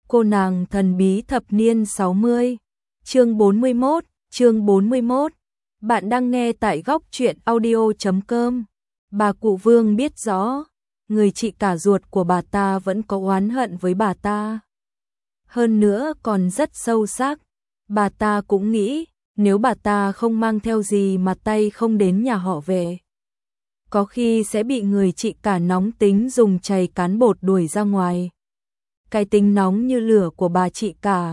Cô nàng thần bí thập niên 60. Chương 41. Bạn đang nghe tại góc truyện audio.com. Bà cụ Vương biết rõ, người chị cả ruột của bà ta vẫn có oán hận với bà ta. Hơn nữa còn rất sâu sắc. Bà ta cũng nghĩ, nếu bà ta không mang theo gì mà tay không đến nhà họ về, có khi sẽ bị người chị cả nóng tính dùng chày cán bột đuổi ra ngoài. Cái tính nóng như lửa của bà chị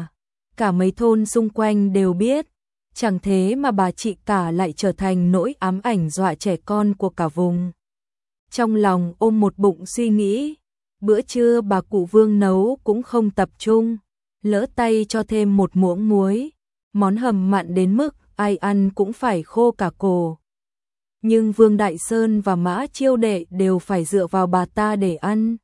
cả mấy thôn xung quanh đều biết, chẳng thế mà bà chị cả lại trở thành nỗi ám ảnh dọa trẻ con của cả vùng. Trong lòng ôm một bụng suy nghĩ, bữa trưa bà cụ Vương nấu cũng không tập trung, lỡ tay cho thêm một muỗng muối, món hầm mặn đến mức ai ăn cũng phải khô cả cổ. Nhưng Vương Đại Sơn và Mã Chiêu Đệ đều phải dựa vào bà ta để ăn.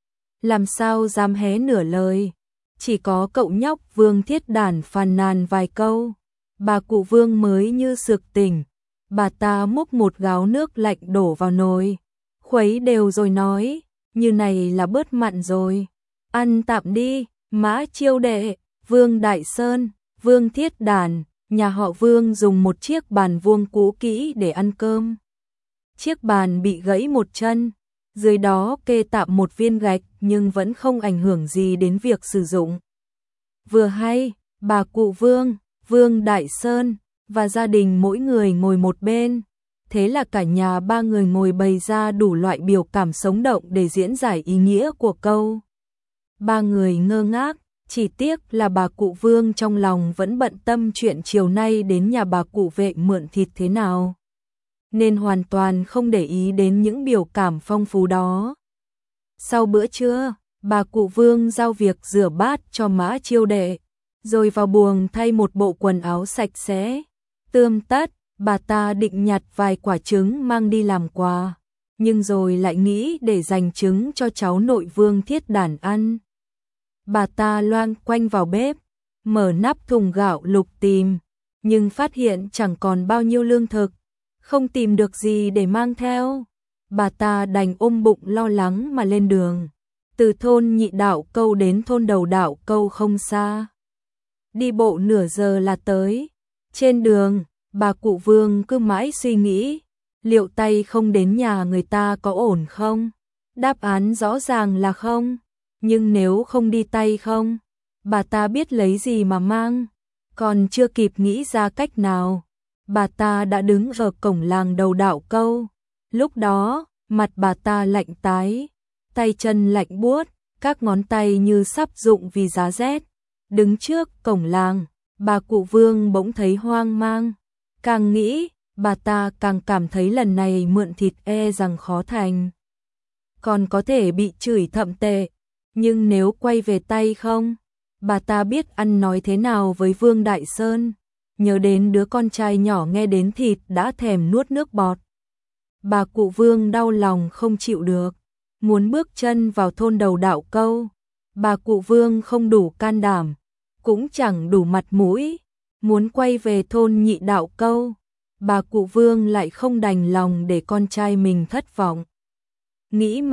Làm sao dám hé nửa lời, chỉ có cậu nhóc Vương Thiết Đản phàn nàn vài câu, bà cụ Vương mới như sực tỉnh. Bà ta múc một gáo nước lạnh đổ vào nồi, khuấy đều rồi nói, như này là bớt mặn rồi, ăn tạm đi. Mã Chiêu Đệ, Vương Đại Sơn, Vương Thiết Đản, nhà họ Vương dùng một chiếc bàn vuông cũ kỹ để ăn cơm. Chiếc bàn bị gãy một chân, dưới đó kê tạm một viên gạch nhưng vẫn không ảnh hưởng gì đến việc sử dụng. Vừa hay, bà cụ Vương, Vương Đại Sơn và gia đình mỗi người ngồi một bên, thế là cả nhà ba người ngồi bày ra đủ loại biểu cảm sống động để diễn giải ý nghĩa của câu. Ba người ngơ ngác, chỉ tiếc là bà cụ Vương trong lòng vẫn bận tâm chuyện chiều nay đến nhà bà cụ Vệ mượn thịt thế nào, nên hoàn toàn không để ý đến những biểu cảm phong phú đó. Sau bữa trưa, bà cụ Vương giao việc rửa bát cho Mã Chiêu Đệ, rồi vào buồng thay một bộ quần áo sạch sẽ. Tươm tất, bà ta định nhặt vài quả trứng mang đi làm quà, nhưng rồi lại nghĩ để dành trứng cho cháu nội Vương Thiết Đản ăn. Bà ta loang quanh vào bếp, mở nắp thùng gạo lục tìm, nhưng phát hiện chẳng còn bao nhiêu lương thực, không tìm được gì để mang theo. Bà ta đành ôm bụng lo lắng mà lên đường, từ thôn Nhị Đạo Câu đến thôn Đầu Đạo Câu không xa. Đi bộ nửa giờ là tới. Trên đường, bà cụ Vương cứ mãi suy nghĩ, liệu tay không đến nhà người ta có ổn không? Đáp án rõ ràng là không, nhưng nếu không đi tay không, bà ta biết lấy gì mà mang. Còn chưa kịp nghĩ ra cách nào, bà ta đã đứng ở cổng làng Đầu Đạo Câu. Lúc đó, mặt bà ta lạnh tái, tay chân lạnh buốt, các ngón tay như sắp rụng vì giá rét. Đứng trước cổng làng, bà cụ Vương bỗng thấy hoang mang. Càng nghĩ, bà ta càng cảm thấy lần này mượn thịt e rằng khó thành. Còn có thể bị chửi thậm tệ, nhưng nếu quay về tay không, bà ta biết ăn nói thế nào với Vương Đại Sơn. Nhớ đến đứa con trai nhỏ nghe đến thịt đã thèm nuốt nước bọt. Bà cụ Vương đau lòng không chịu được, muốn bước chân vào thôn Đầu Đạo Câu. Bà cụ Vương không đủ can đảm, cũng chẳng đủ mặt mũi, muốn quay về thôn Nhị Đạo Câu. Bà cụ Vương lại không đành lòng để con trai mình thất vọng. Nghĩ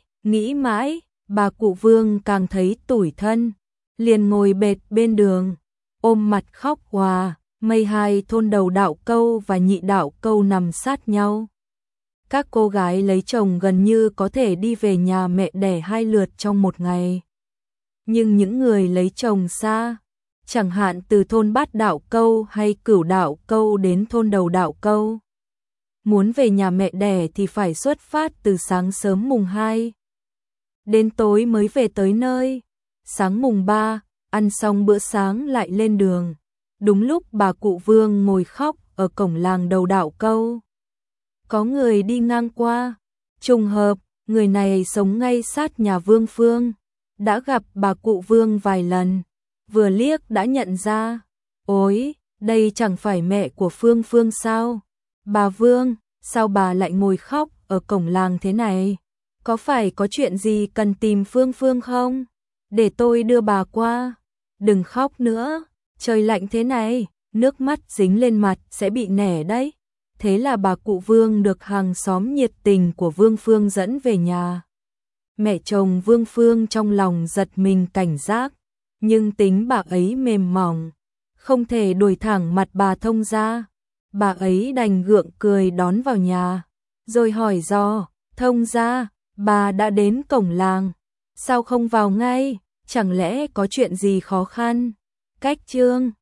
mãi, bà cụ Vương càng thấy tủi thân, liền ngồi bệt bên đường, ôm mặt khóc òa. Mây hai thôn Đầu Đạo Câu và Nhị Đạo Câu nằm sát nhau. Các cô gái lấy chồng gần như có thể đi về nhà mẹ đẻ 2 lượt trong một ngày. Nhưng những người lấy chồng xa, chẳng hạn từ thôn Bát Đạo Câu hay Cửu Đạo Câu đến thôn Đầu Đạo Câu, muốn về nhà mẹ đẻ thì phải xuất phát từ sáng sớm mùng 2, đến tối mới về tới nơi. Sáng mùng 3, ăn xong bữa sáng lại lên đường. Đúng lúc bà cụ Vương ngồi khóc ở cổng làng Đầu Đạo Câu, có người đi ngang qua. Trùng hợp, người này sống ngay sát nhà Vương Phương, đã gặp bà cụ Vương vài lần, vừa liếc đã nhận ra. Ôi, đây chẳng phải mẹ của Phương Phương sao? Bà Vương, sao bà lại ngồi khóc ở cổng làng thế này? Có phải có chuyện gì cần tìm Phương Phương không? Để tôi đưa bà qua. Đừng khóc nữa, trời lạnh thế này, nước mắt dính lên mặt sẽ bị nẻ đấy. Thế là bà cụ Vương được hàng xóm nhiệt tình của Vương Phương dẫn về nhà. Mẹ chồng Vương Phương trong lòng giật mình cảnh giác, nhưng tính bà ấy mềm mỏng, không thể đuổi thẳng mặt bà thông gia. Bà ấy đành gượng cười đón vào nhà, rồi hỏi do, thông gia, bà đã đến cổng làng, sao không vào ngay, chẳng lẽ có chuyện gì khó khăn? Cách Trương